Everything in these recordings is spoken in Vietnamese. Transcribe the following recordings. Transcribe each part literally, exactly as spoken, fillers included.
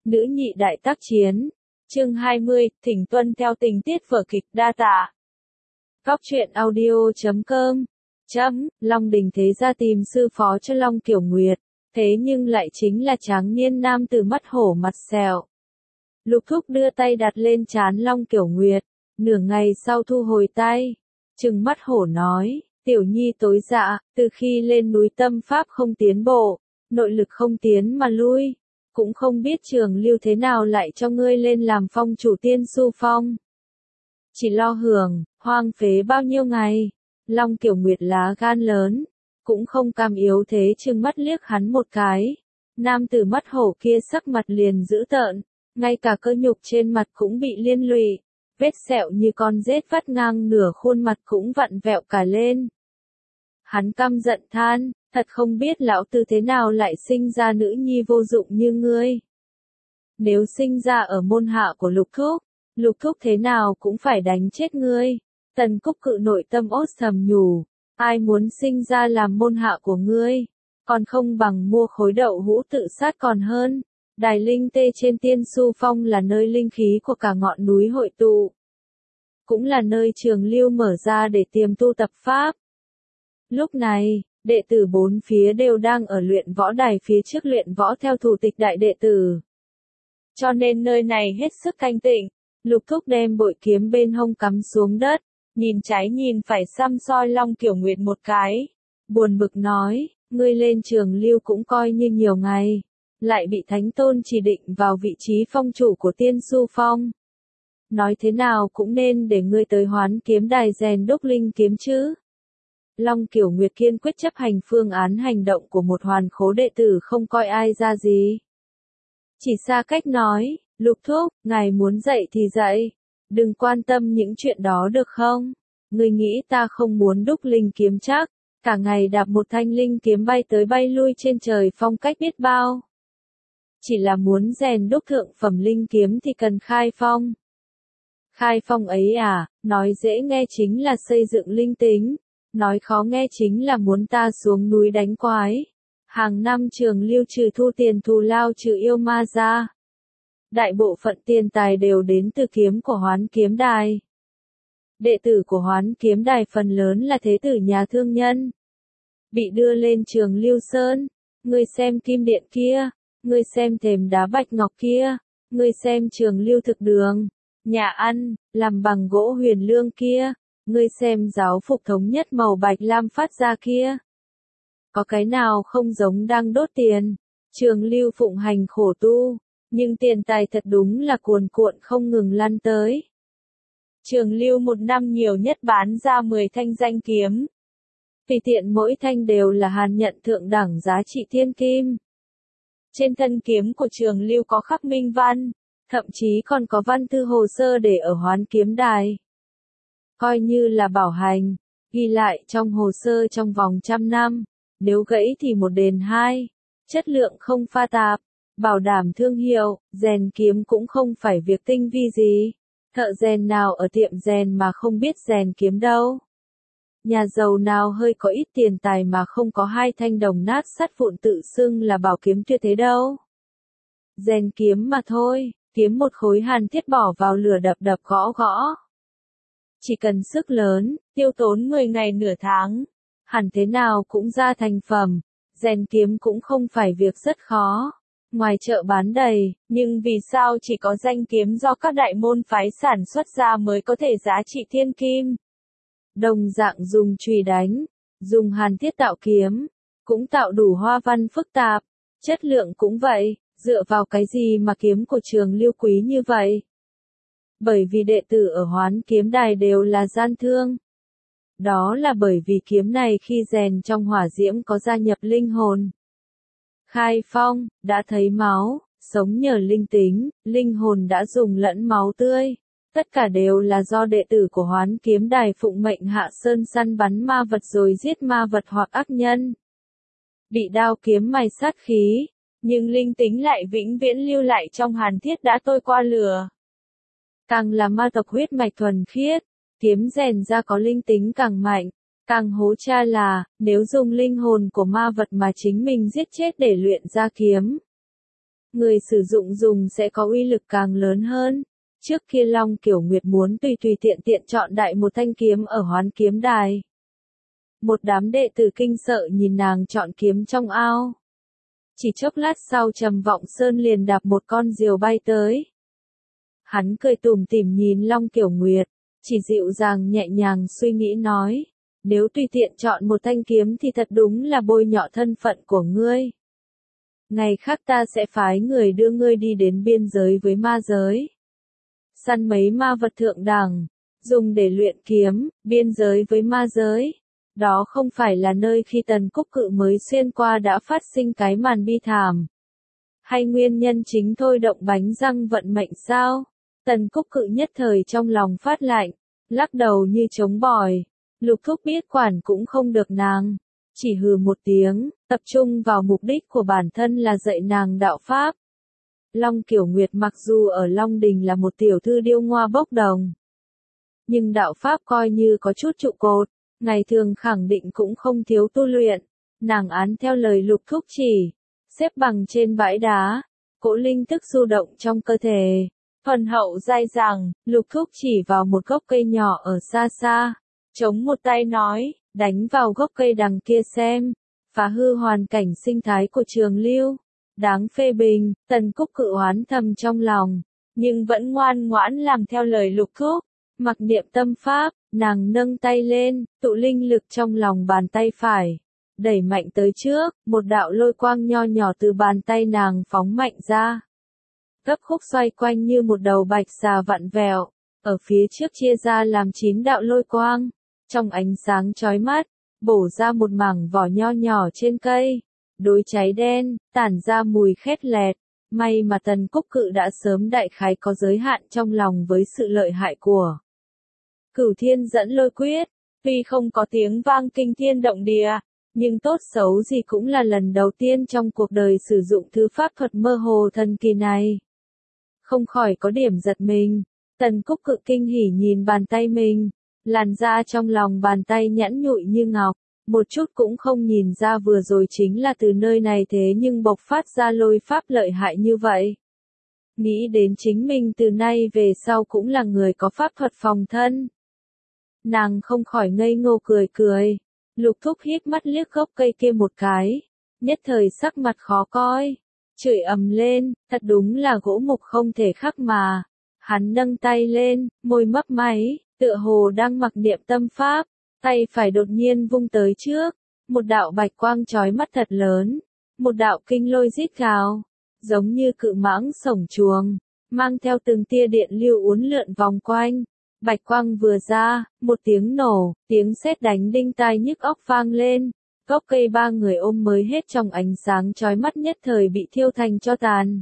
Nữ nhị đại tác chiến. Chương hai mươi, thỉnh tuân theo tình tiết vở kịch đa tạ. Góc truyện audio chấm com. Chấm, Long Đình thế ra tìm sư phó cho Long Kiểu Nguyệt, thế nhưng lại chính là tráng niên nam tử mắt hổ mặt sẹo. Lục Thúc đưa tay đặt lên trán Long Kiểu Nguyệt, nửa ngày sau thu hồi tay, trừng mắt hổ nói, tiểu nhi tối dạ, từ khi lên núi tâm pháp không tiến bộ, nội lực không tiến mà lui, cũng không biết Trường Lưu thế nào lại cho ngươi lên làm phong chủ Tiên Su Phong. Chỉ lo hưởng, hoang phế bao nhiêu ngày. Long Kiểu Nguyệt lá gan lớn, cũng không cam yếu thế trừng mắt liếc hắn một cái. Nam tử mắt hổ kia sắc mặt liền dữ tợn, ngay cả cơ nhục trên mặt cũng bị liên lụy, vết sẹo như con rết vắt ngang nửa khuôn mặt cũng vặn vẹo cả lên. Hắn căm giận than, thật không biết lão tử thế nào lại sinh ra nữ nhi vô dụng như ngươi. Nếu sinh ra ở môn hạ của Lục Thúc, Lục Thúc thế nào cũng phải đánh chết ngươi. Tần Cúc Cự nội tâm ốt sầm nhủ, ai muốn sinh ra làm môn hạ của ngươi, còn không bằng mua khối đậu hũ tự sát còn hơn. Đài linh tê trên Tiên Su Phong là nơi linh khí của cả ngọn núi hội tụ, cũng là nơi Trường Lưu mở ra để tiềm tu tập pháp. Lúc này, đệ tử bốn phía đều đang ở luyện võ đài phía trước luyện võ theo thủ tịch đại đệ tử. Cho nên nơi này hết sức thanh tịnh. Lục Thúc đem bội kiếm bên hông cắm xuống đất, nhìn trái nhìn phải xăm soi Long Kiểu Nguyệt một cái, buồn bực nói, ngươi lên Trường Lưu cũng coi như nhiều ngày, lại bị Thánh Tôn chỉ định vào vị trí phong chủ của Tiên Su Phong. Nói thế nào cũng nên để ngươi tới Hoán Kiếm Đài rèn đúc linh kiếm chứ. Long Kiểu Nguyệt kiên quyết chấp hành phương án hành động của một hoàn khố đệ tử không coi ai ra gì. Chỉ xa cách nói, Lục Thúc, ngài muốn dạy thì dạy, đừng quan tâm những chuyện đó được không? Ngươi nghĩ ta không muốn đúc linh kiếm chắc, cả ngày đạp một thanh linh kiếm bay tới bay lui trên trời phong cách biết bao. Chỉ là muốn rèn đúc thượng phẩm linh kiếm thì cần khai phong. Khai phong ấy à, nói dễ nghe chính là xây dựng linh tính, nói khó nghe chính là muốn ta xuống núi đánh quái. Hàng năm Trường Lưu trừ thu tiền thù lao trừ yêu ma ra. Đại bộ phận tiền tài đều đến từ kiếm của Hoán Kiếm Đài. Đệ tử của Hoán Kiếm Đài phần lớn là thế tử nhà thương nhân, bị đưa lên Trường Lưu Sơn. Ngươi xem kim điện kia, ngươi xem thềm đá bạch ngọc kia, ngươi xem Trường Lưu thực đường, nhà ăn, làm bằng gỗ huyền lương kia, ngươi xem giáo phục thống nhất màu bạch lam phát ra kia. Có cái nào không giống đang đốt tiền? Trường Lưu phụng hành khổ tu, nhưng tiền tài thật đúng là cuồn cuộn không ngừng lăn tới. Trường Lưu một năm nhiều nhất bán ra mười thanh danh kiếm. Tùy tiện mỗi thanh đều là hàn nhận thượng đẳng giá trị thiên kim. Trên thân kiếm của Trường Lưu có khắc minh văn, thậm chí còn có văn thư hồ sơ để ở Hoán Kiếm Đài. Coi như là bảo hành, ghi lại trong hồ sơ trong vòng trăm năm, nếu gãy thì một đền hai, chất lượng không pha tạp, bảo đảm thương hiệu, rèn kiếm cũng không phải việc tinh vi gì. Thợ rèn nào ở tiệm rèn mà không biết rèn kiếm đâu. Nhà giàu nào hơi có ít tiền tài mà không có hai thanh đồng nát sắt vụn tự xưng là bảo kiếm tuyệt thế đâu. Rèn kiếm mà thôi, kiếm một khối hàn thiết bỏ vào lửa đập đập gõ gõ. Chỉ cần sức lớn, tiêu tốn mười ngày nửa tháng, hẳn thế nào cũng ra thành phẩm. Rèn kiếm cũng không phải việc rất khó. Ngoài chợ bán đầy, nhưng vì sao chỉ có danh kiếm do các đại môn phái sản xuất ra mới có thể giá trị thiên kim? Đồng dạng dùng chùy đánh, dùng hàn thiết tạo kiếm, cũng tạo đủ hoa văn phức tạp, chất lượng cũng vậy, dựa vào cái gì mà kiếm của Trường Lưu quý như vậy? Bởi vì đệ tử ở Hoán Kiếm Đài đều là gian thương. Đó là bởi vì kiếm này khi rèn trong hỏa diễm có gia nhập linh hồn. Khai phong, đã thấy máu, sống nhờ linh tính, linh hồn đã dùng lẫn máu tươi. Tất cả đều là do đệ tử của Hoán Kiếm Đài phụng mệnh hạ sơn săn bắn ma vật rồi giết ma vật hoặc ác nhân. Bị đao kiếm mài sát khí, nhưng linh tính lại vĩnh viễn lưu lại trong hàn thiết đã trôi qua lửa. Càng là ma tộc huyết mạch thuần khiết, kiếm rèn ra có linh tính càng mạnh. Càng hố cha là, nếu dùng linh hồn của ma vật mà chính mình giết chết để luyện ra kiếm. người sử dụng dùng sẽ có uy lực càng lớn hơn. Trước kia Long Kiểu Nguyệt muốn tùy tùy tiện tiện chọn đại một thanh kiếm ở Hoán Kiếm Đài. Một đám đệ tử kinh sợ nhìn nàng chọn kiếm trong ao. Chỉ chốc lát sau Trầm Vọng Sơn liền đạp một con diều bay tới. Hắn cười tủm tỉm nhìn Long Kiểu Nguyệt, chỉ dịu dàng nhẹ nhàng suy nghĩ nói, nếu tùy tiện chọn một thanh kiếm thì thật đúng là bôi nhọ thân phận của ngươi. Ngày khác ta sẽ phái người đưa ngươi đi đến biên giới với ma giới. Săn mấy ma vật thượng đẳng, dùng để luyện kiếm, biên giới với ma giới. Đó không phải là nơi khi Tần Cúc Cự mới xuyên qua đã phát sinh cái màn bi thảm. Hay nguyên nhân chính thôi động bánh răng vận mệnh sao? Tần Cúc Cự nhất thời trong lòng phát lạnh, lắc đầu như trống bòi. Lục Thúc biết quản cũng không được nàng. Chỉ hừ một tiếng, tập trung vào mục đích của bản thân là dạy nàng đạo Pháp. Long Kiểu Nguyệt mặc dù ở Long Đình là một tiểu thư điêu ngoa bốc đồng. Nhưng đạo Pháp coi như có chút trụ cột, ngày thường khẳng định cũng không thiếu tu luyện. Nàng án theo lời Lục Thúc chỉ, xếp bằng trên bãi đá, cỗ linh thức du động trong cơ thể. Thuần hậu dai dẳng, Lục Thúc chỉ vào một gốc cây nhỏ ở xa xa, chống một tay nói, đánh vào gốc cây đằng kia xem, phá hư hoàn cảnh sinh thái của Trường Lưu. Đáng phê bình, Tần Cúc Cự oán thầm trong lòng, nhưng vẫn ngoan ngoãn làm theo lời Lục Thúc. Mặc niệm tâm pháp, nàng nâng tay lên, tụ linh lực trong lòng bàn tay phải, đẩy mạnh tới trước, một đạo lôi quang nho nhỏ từ bàn tay nàng phóng mạnh ra. Gấp khúc xoay quanh như một đầu bạch xà vặn vẹo, ở phía trước chia ra làm chín đạo lôi quang, trong ánh sáng chói mắt, bổ ra một mảng vỏ nho nhỏ trên cây, đối cháy đen, tản ra mùi khét lẹt. May mà Tần Cúc Cự đã sớm đại khái có giới hạn trong lòng với sự lợi hại của Cửu Thiên Dẫn Lôi Quyết, tuy không có tiếng vang kinh thiên động địa, nhưng tốt xấu gì cũng là lần đầu tiên trong cuộc đời sử dụng thứ pháp thuật mơ hồ thần kỳ này. Không khỏi có điểm giật mình, Tần Cúc Cự kinh hỉ nhìn bàn tay mình, làn da trong lòng bàn tay nhẵn nhụi như ngọc, một chút cũng không nhìn ra vừa rồi chính là từ nơi này thế nhưng bộc phát ra lôi pháp lợi hại như vậy. Nghĩ đến chính mình từ nay về sau cũng là người có pháp thuật phòng thân. Nàng không khỏi ngây ngô cười cười. Lục Thúc híp mắt liếc gốc cây kia một cái, nhất thời sắc mặt khó coi, chửi ầm lên, thật đúng là gỗ mục không thể khắc mà. Hắn nâng tay lên, môi mấp máy, tựa hồ đang mặc niệm tâm pháp, tay phải đột nhiên vung tới trước, một đạo bạch quang chói mắt thật lớn, một đạo kinh lôi rít gào, giống như cự mãng sổng chuồng, mang theo từng tia điện lưu uốn lượn vòng quanh. Bạch quang vừa ra, một tiếng nổ, tiếng sét đánh đinh tai nhức óc vang lên, gốc cây ba người ôm mới hết trong ánh sáng chói mắt nhất thời bị thiêu thành tro tàn.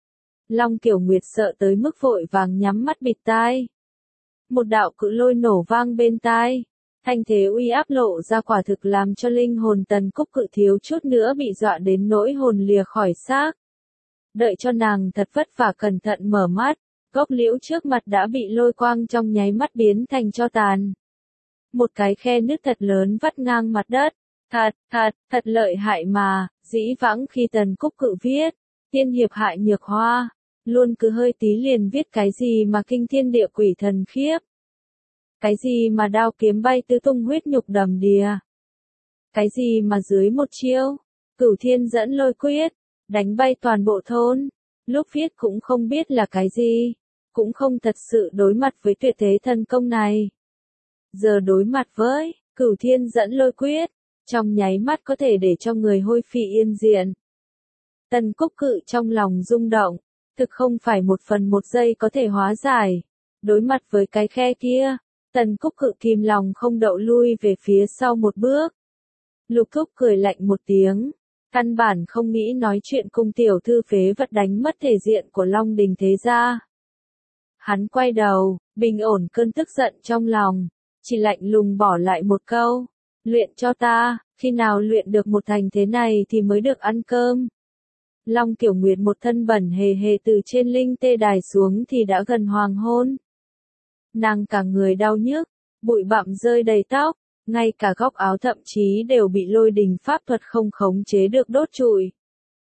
Long Kiểu Nguyệt sợ tới mức vội vàng nhắm mắt bịt tai. Một đạo cự lôi nổ vang bên tai, thanh thế uy áp lộ ra quả thực làm cho linh hồn Tần Cúc Cự thiếu chút nữa bị dọa đến nỗi hồn lìa khỏi xác. Đợi cho nàng thật vất vả cẩn thận mở mắt, gốc liễu trước mặt đã bị lôi quang trong nháy mắt biến thành tro tàn. Một cái khe nứt thật lớn vắt ngang mặt đất. Thật, thật, thật lợi hại mà, dĩ vãng khi Tần Cúc Cự viết, tiên hiệp hại nhược hoa, luôn cứ hơi tí liền viết cái gì mà kinh thiên địa quỷ thần khiếp. Cái gì mà đao kiếm bay tứ tung huyết nhục đầm đìa. Cái gì mà dưới một chiêu, Cửu Thiên Dẫn Lôi Quyết, đánh bay toàn bộ thôn. Lúc viết cũng không biết là cái gì, cũng không thật sự đối mặt với tuyệt thế thần công này. Giờ đối mặt với Cửu Thiên Dẫn Lôi Quyết, trong nháy mắt có thể để cho người hôi phi yên diệt. Tần Cúc Cự trong lòng rung động, thực không phải một phần một giây có thể hóa giải. Đối mặt với cái khe kia, Tần Cúc Cự kìm lòng không đậu lui về phía sau một bước. Lục Thúc cười lạnh một tiếng, căn bản không nghĩ nói chuyện cùng tiểu thư phế vật đánh mất thể diện của Long Đình thế gia. Hắn quay đầu, bình ổn cơn tức giận trong lòng, chỉ lạnh lùng bỏ lại một câu, luyện cho ta, khi nào luyện được một thành thế này thì mới được ăn cơm. Long Kiểu Nguyệt một thân bẩn hề hề từ trên linh tê đài xuống thì đã gần hoàng hôn. Nàng cả người đau nhức, bụi bặm rơi đầy tóc, ngay cả góc áo thậm chí đều bị lôi đình pháp thuật không khống chế được đốt trụi.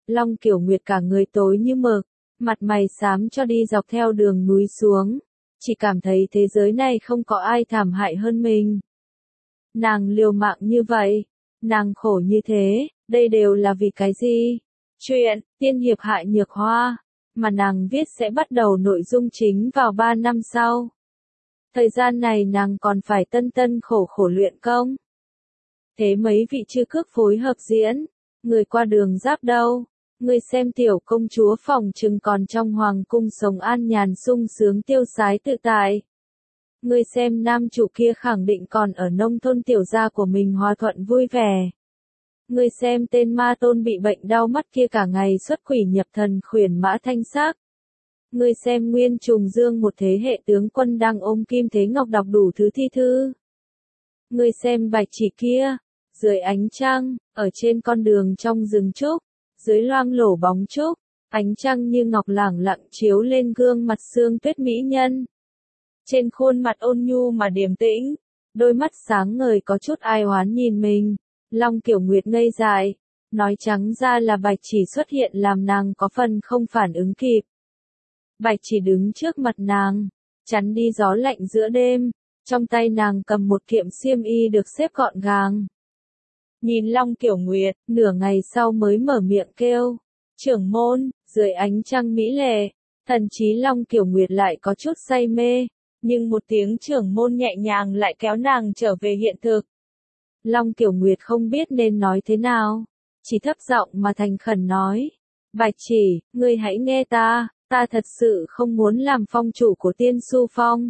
Long Kiểu Nguyệt cả người tối như mực, mặt mày xám cho đi dọc theo đường núi xuống, chỉ cảm thấy thế giới này không có ai thảm hại hơn mình. Nàng liều mạng như vậy, nàng khổ như thế, đây đều là vì cái gì? Chuyện Tiên hiệp hại nhược hoa mà nàng viết sẽ bắt đầu nội dung chính vào ba năm sau. Thời gian này nàng còn phải tân tân khổ khổ luyện công. Thế mấy vị chư cước phối hợp diễn, người qua đường giáp đâu, người xem tiểu công chúa phòng chừng còn trong hoàng cung sống an nhàn sung sướng tiêu sái tự tại. Người xem nam chủ kia khẳng định còn ở nông thôn tiểu gia của mình hòa thuận vui vẻ. Người xem tên ma tôn bị bệnh đau mắt kia cả ngày xuất quỷ nhập thần khuyển mã thanh sắc. Người xem Nguyên Trùng Dương một thế hệ tướng quân đang ôm kim thế ngọc đọc đủ thứ thi thư. Người xem Bạch Chỉ kia, dưới ánh trăng, ở trên con đường trong rừng trúc, dưới loang lổ bóng trúc, ánh trăng như ngọc lẳng lặng chiếu lên gương mặt xương tuyết mỹ nhân. Trên khuôn mặt ôn nhu mà điềm tĩnh, đôi mắt sáng ngời có chút ai oán nhìn mình, Long Kiểu Nguyệt ngây dại, nói trắng ra là Bạch Chỉ xuất hiện làm nàng có phần không phản ứng kịp. Bạch Chỉ đứng trước mặt nàng, chắn đi gió lạnh giữa đêm, trong tay nàng cầm một kiệm xiêm y được xếp gọn gàng. Nhìn Long Kiểu Nguyệt, nửa ngày sau mới mở miệng kêu, trưởng môn, dưới ánh trăng mỹ lệ, thần chí Long Kiểu Nguyệt lại có chút say mê, nhưng một tiếng trưởng môn nhẹ nhàng lại kéo nàng trở về hiện thực. Long Kiểu Nguyệt không biết nên nói thế nào, chỉ thấp giọng mà thành khẩn nói, Bạch Chỉ, ngươi hãy nghe ta, ta thật sự không muốn làm phong chủ của Tiên Su Phong.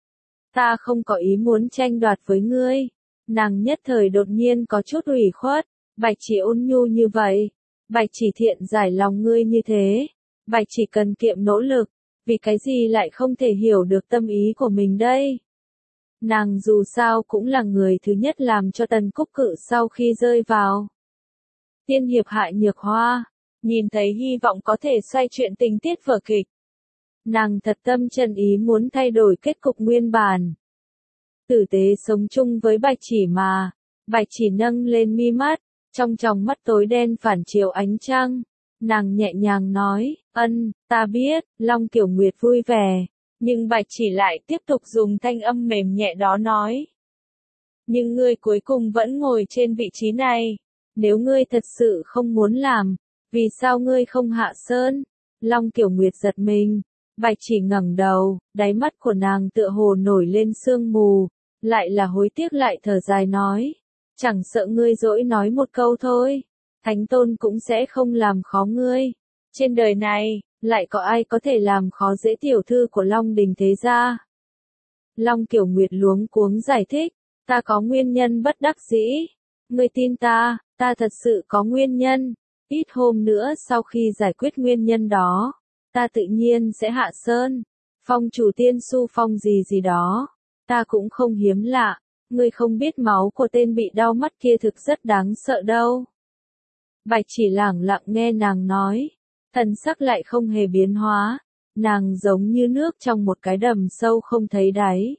Ta không có ý muốn tranh đoạt với ngươi. Nàng nhất thời đột nhiên có chút ủy khuất, Bạch Chỉ ôn nhu như vậy, Bạch Chỉ thiện giải lòng ngươi như thế, Bạch Chỉ cần kiệm nỗ lực, vì cái gì lại không thể hiểu được tâm ý của mình đây? Nàng dù sao cũng là người thứ nhất làm cho Tần Cúc Cự sau khi rơi vào tiên hiệp hại nhược hoa, nhìn thấy hy vọng có thể xoay chuyện tình tiết vở kịch. Nàng thật tâm chân ý muốn thay đổi kết cục nguyên bản. Tử tế sống chung với Bạch Chỉ mà, Bạch Chỉ nâng lên mi mắt, trong tròng mắt tối đen phản chiếu ánh trăng. Nàng nhẹ nhàng nói, ân, ta biết, Long Kiểu Nguyệt vui vẻ, nhưng Bạch Chỉ lại tiếp tục dùng thanh âm mềm nhẹ đó nói. Nhưng ngươi cuối cùng vẫn ngồi trên vị trí này, nếu ngươi thật sự không muốn làm, vì sao ngươi không hạ sơn? Long Kiểu Nguyệt giật mình, Bạch Chỉ ngẩng đầu, đáy mắt của nàng tựa hồ nổi lên sương mù, lại là hối tiếc lại thở dài nói, chẳng sợ ngươi dỗi nói một câu thôi, Thánh Tôn cũng sẽ không làm khó ngươi. Trên đời này, lại có ai có thể làm khó dễ tiểu thư của Long Đình thế gia? Long Kiểu Nguyệt luống cuống giải thích, ta có nguyên nhân bất đắc dĩ. Ngươi tin ta, ta thật sự có nguyên nhân. Ít hôm nữa sau khi giải quyết nguyên nhân đó, ta tự nhiên sẽ hạ sơn. Phong chủ Tiên Su Phong gì gì đó, ta cũng không hiếm lạ. Ngươi không biết máu của tên bị đau mắt kia thực rất đáng sợ đâu. Bạch Chỉ lẳng lặng nghe nàng nói, thần sắc lại không hề biến hóa, nàng giống như nước trong một cái đầm sâu không thấy đáy.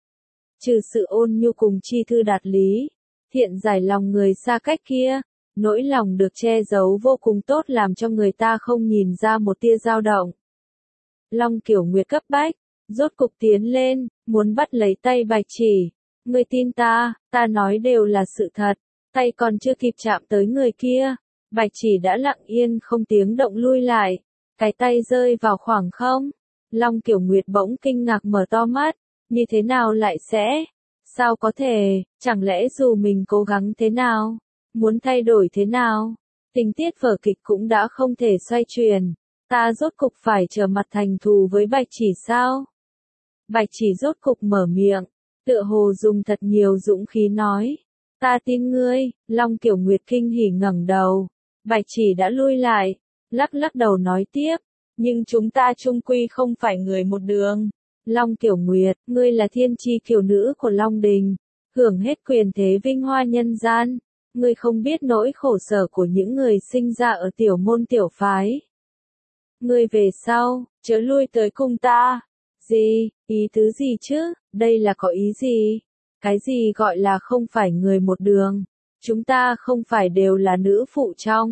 Trừ sự ôn nhu cùng chi thư đạt lý, thiện giải lòng người xa cách kia, nỗi lòng được che giấu vô cùng tốt làm cho người ta không nhìn ra một tia dao động. Long Kiểu Nguyệt cấp bách, rốt cục tiến lên, muốn bắt lấy tay Bạch Chỉ. Ngươi tin ta, ta nói đều là sự thật. Tay còn chưa kịp chạm tới người kia, Bạch Chỉ đã lặng yên không tiếng động lui lại, cái tay rơi vào khoảng không. Long Kiểu Nguyệt bỗng kinh ngạc mở to mắt, như thế nào lại sẽ? Sao có thể, chẳng lẽ dù mình cố gắng thế nào, muốn thay đổi thế nào, tình tiết vở kịch cũng đã không thể xoay chuyển, ta rốt cục phải trở mặt thành thù với Bạch Chỉ sao? Bạch Chỉ rốt cục mở miệng, tựa hồ dùng thật nhiều dũng khí nói, ta tin ngươi. Long Kiểu Nguyệt kinh hỉ ngẩng đầu, Bạch Chỉ đã lui lại, lắc lắc đầu nói tiếp, nhưng chúng ta chung quy không phải người một đường. Long Kiểu Nguyệt, ngươi là thiên chi kiều nữ của Long Đình, hưởng hết quyền thế vinh hoa nhân gian, ngươi không biết nỗi khổ sở của những người sinh ra ở tiểu môn tiểu phái. Ngươi về sau, chớ lui tới cung ta. Gì, ý tứ gì chứ, đây là có ý gì? Cái gì gọi là không phải người một đường? Chúng ta không phải đều là nữ phụ trong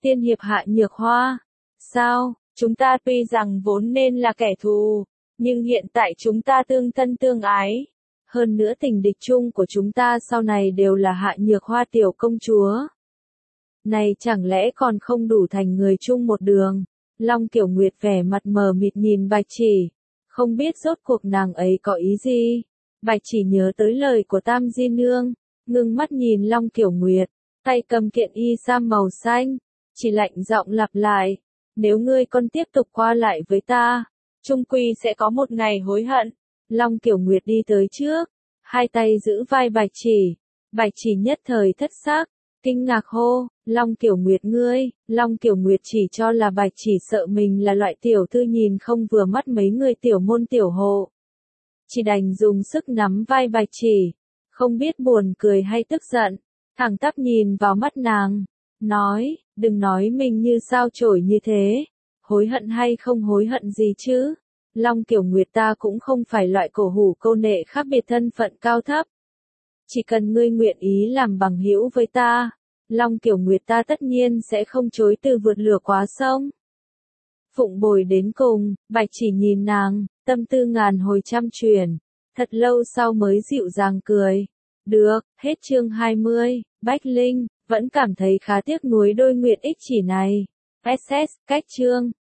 Tiên hiệp Hạ Nhược Hoa. Sao, chúng ta tuy rằng vốn nên là kẻ thù, nhưng hiện tại chúng ta tương thân tương ái. Hơn nữa tình địch chung của chúng ta sau này đều là Hạ Nhược Hoa tiểu công chúa. Này chẳng lẽ còn không đủ thành người chung một đường? Long Kiểu Nguyệt vẻ mặt mờ mịt nhìn Bạch Chỉ. Không biết rốt cuộc nàng ấy có ý gì? Bạch Chỉ nhớ tới lời của Tam Di Nương, ngưng mắt nhìn Long Kiểu Nguyệt, tay cầm kiện y sam màu xanh, chỉ lạnh giọng lặp lại. Nếu ngươi còn tiếp tục qua lại với ta, chung quy sẽ có một ngày hối hận. Long Kiểu Nguyệt đi tới trước, hai tay giữ vai Bạch Chỉ. Bạch Chỉ nhất thời thất sắc, kinh ngạc hô, Long Kiểu Nguyệt ngươi. Long Kiểu Nguyệt chỉ cho là Bạch Chỉ sợ mình là loại tiểu thư nhìn không vừa mắt mấy người tiểu môn tiểu hộ. Chỉ đành dùng sức nắm vai Bạch Chỉ, không biết buồn cười hay tức giận, thẳng tắp nhìn vào mắt nàng, nói, đừng nói mình như sao chổi như thế, hối hận hay không hối hận gì chứ. Long Kiểu Nguyệt ta cũng không phải loại cổ hủ câu nệ khác biệt thân phận cao thấp. Chỉ cần ngươi nguyện ý làm bằng hữu với ta, Long Kiểu Nguyệt ta tất nhiên sẽ không chối từ vượt lửa quá sông. Phụng bồi đến cùng, Bạch Chỉ nhìn nàng, tâm tư ngàn hồi trăm chuyển, thật lâu sau mới dịu dàng cười. Được, hết chương hai mươi, Bách Linh, vẫn cảm thấy khá tiếc nuối đôi nguyện ích chỉ này. ét ét, cách chương.